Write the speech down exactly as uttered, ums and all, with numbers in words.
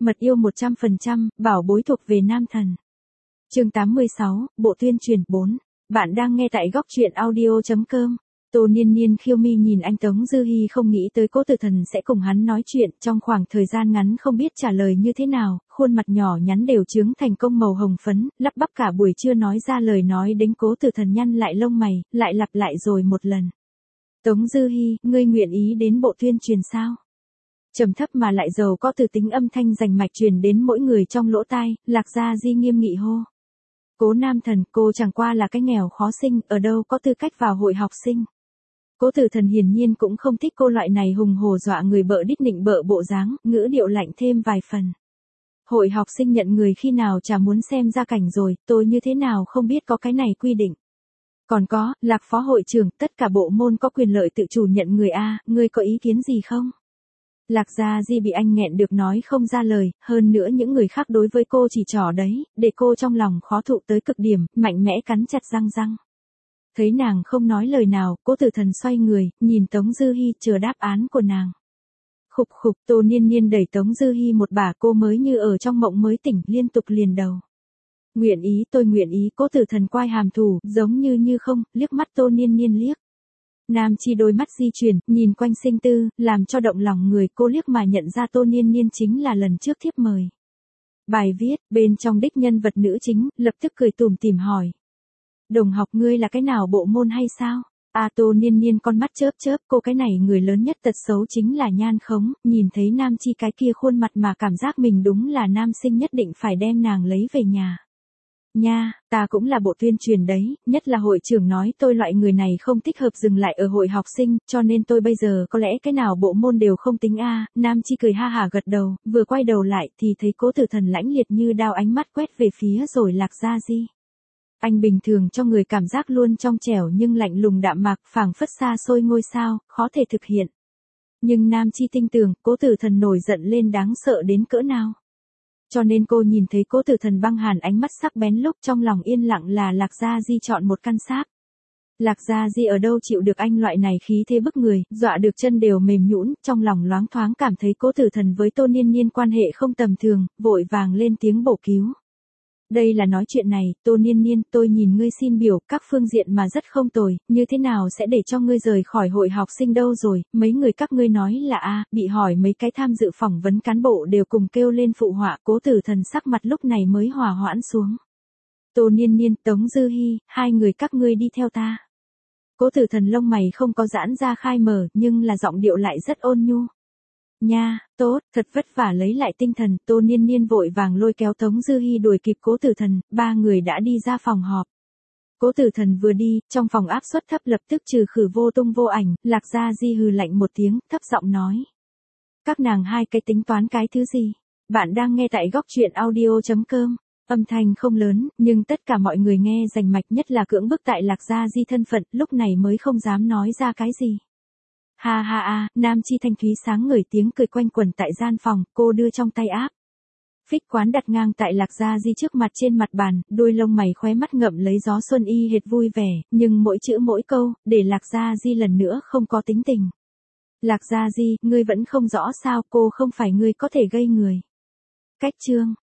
Mật yêu một trăm phần trăm, bảo bối thuộc về nam thần. Chương tám mươi sáu, bộ tuyên truyền bốn. Bạn đang nghe tại góc truyện audio chấm com. Tô Niên Niên khiêu mi nhìn anh Tống Dư Hi, không nghĩ tới Cố Tử Thần sẽ cùng hắn nói chuyện, trong khoảng thời gian ngắn không biết trả lời như thế nào, khuôn mặt nhỏ nhắn đều trướng thành công màu hồng phấn, lắp bắp cả buổi chưa nói ra lời nói đến Cố Tử Thần nhăn lại lông mày, lại lặp lại rồi một lần. Tống Dư Hi, ngươi nguyện ý đến bộ tuyên truyền sao? Trầm thấp mà lại giàu có từ tính âm thanh rành mạch truyền đến mỗi người trong lỗ tai, Lạc Gia Di nghiêm nghị hô. Cố nam thần, cô chẳng qua là cái nghèo khó sinh, ở đâu có tư cách vào hội học sinh. Cố Tử Thần hiển nhiên cũng không thích cô loại này hùng hổ dọa người bợ đít nịnh bợ bộ dáng, ngữ điệu lạnh thêm vài phần. Hội học sinh nhận người khi nào chả muốn xem gia cảnh rồi, tôi như thế nào không biết có cái này quy định. Còn có, Lạc phó hội trưởng, tất cả bộ môn có quyền lợi tự chủ nhận người A, ngươi có ý kiến gì không? Lạc Gia Di bị anh nghẹn được nói không ra lời, hơn nữa những người khác đối với cô chỉ trỏ đấy, để cô trong lòng khó thụ tới cực điểm, mạnh mẽ cắn chặt răng răng. Thấy nàng không nói lời nào, Cố Tử Thần xoay người, nhìn Tống Dư Hi chờ đáp án của nàng. Khục khục, Tô Niên Niên đẩy Tống Dư Hi một bà, cô mới như ở trong mộng mới tỉnh, liên tục liền đầu. Nguyện ý, tôi nguyện ý. Cố Tử Thần quay hàm thủ, giống như như không, liếc mắt Tô Niên Niên liếc. Nam Chi đôi mắt di chuyển, nhìn quanh sinh tư, làm cho động lòng người, cô liếc mà nhận ra Tô Niên Niên chính là lần trước thiếp mời. Bài viết, bên trong đích nhân vật nữ chính, lập tức cười tủm tỉm hỏi. Đồng học, ngươi là cái nào bộ môn hay sao? À, Tô Niên Niên con mắt chớp chớp, cô cái này người lớn nhất tật xấu chính là nhan khống, nhìn thấy Nam Chi cái kia khuôn mặt mà cảm giác mình đúng là nam sinh nhất định phải đem nàng lấy về nhà. Nha, ta cũng là bộ tuyên truyền đấy, nhất là hội trưởng nói tôi loại người này không thích hợp dừng lại ở hội học sinh, cho nên tôi bây giờ có lẽ cái nào bộ môn đều không tính a. Nam Chi cười ha hả gật đầu, vừa quay đầu lại thì thấy Cố Tử Thần lãnh liệt như đao ánh mắt quét về phía rồi Lạc Gia Di. Anh bình thường cho người cảm giác luôn trong trẻo nhưng lạnh lùng đạm mạc, phảng phất xa xôi ngôi sao, khó thể thực hiện. Nhưng Nam Chi tin tưởng, Cố Tử Thần nổi giận lên đáng sợ đến cỡ nào. Cho nên cô nhìn thấy Cố Tử Thần băng hàn ánh mắt sắc bén lúc trong lòng yên lặng là Lạc Gia Di chọn một căn sáp. Lạc Gia Di ở đâu chịu được anh loại này khí thế bức người, dọa được chân đều mềm nhũn, trong lòng loáng thoáng cảm thấy Cố Tử Thần với Tô Niên Niên quan hệ không tầm thường, vội vàng lên tiếng bổ cứu. Đây là nói chuyện này, Tô Niên Niên, tôi nhìn ngươi xin biểu, các phương diện mà rất không tồi, như thế nào sẽ để cho ngươi rời khỏi hội học sinh đâu rồi, mấy người các ngươi nói là a, bị hỏi mấy cái tham dự phỏng vấn cán bộ đều cùng kêu lên phụ họa. Cố Tử Thần sắc mặt lúc này mới hòa hoãn xuống. Tô Niên Niên, Tống Dư Hi, hai người các ngươi đi theo ta. Cố Tử Thần lông mày không có giãn ra khai mở, nhưng là giọng điệu lại rất ôn nhu. Nha, tốt, thật vất vả lấy lại tinh thần, Tô Niên Niên vội vàng lôi kéo Tống Dư Hi đuổi kịp Cố Tử Thần, ba người đã đi ra phòng họp. Cố Tử Thần vừa đi, trong phòng áp suất thấp lập tức trừ khử vô tung vô ảnh, Lạc Gia Di hừ lạnh một tiếng, thấp giọng nói. Các nàng hai cái tính toán cái thứ gì? Bạn đang nghe tại góc truyện audio chấm com. Âm thanh không lớn, nhưng tất cả mọi người nghe rành mạch, nhất là cưỡng bức tại Lạc Gia Di thân phận, lúc này mới không dám nói ra cái gì. Ha ha a, Nam Chi thanh thúy sáng ngời tiếng cười quanh quẩn tại gian phòng, cô đưa trong tay áp. Phích quán đặt ngang tại Lạc Gia Di trước mặt trên mặt bàn, đôi lông mày khóe mắt ngậm lấy gió xuân y hệt vui vẻ, nhưng mỗi chữ mỗi câu, để Lạc Gia Di lần nữa không có tính tình. Lạc Gia Di, ngươi vẫn không rõ sao, cô không phải ngươi có thể gây người. Cách chương.